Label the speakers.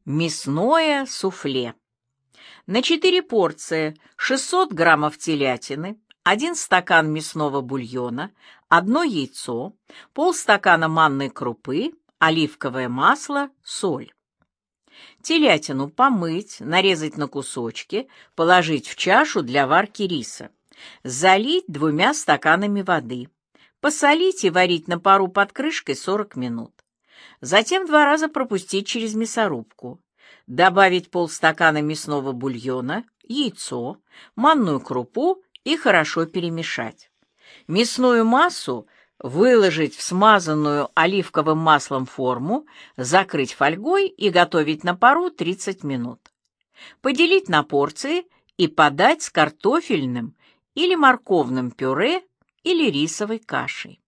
Speaker 1: Мясное суфле. На 4 порции 600 граммов телятины, 1 стакан мясного бульона, 1 яйцо, полстакана манной крупы, оливковое масло, соль. Телятину помыть, нарезать на кусочки, положить в чашу для варки риса. Залить 2 стаканами воды. Посолить и варить на пару под крышкой 40 минут. Затем 2 раза пропустить через мясорубку. Добавить полстакана мясного бульона, яйцо, манную крупу и хорошо перемешать. Мясную массу выложить в смазанную оливковым маслом форму, закрыть фольгой и готовить на пару 30 минут. Поделить на порции и подать с картофельным или морковным пюре или рисовой кашей.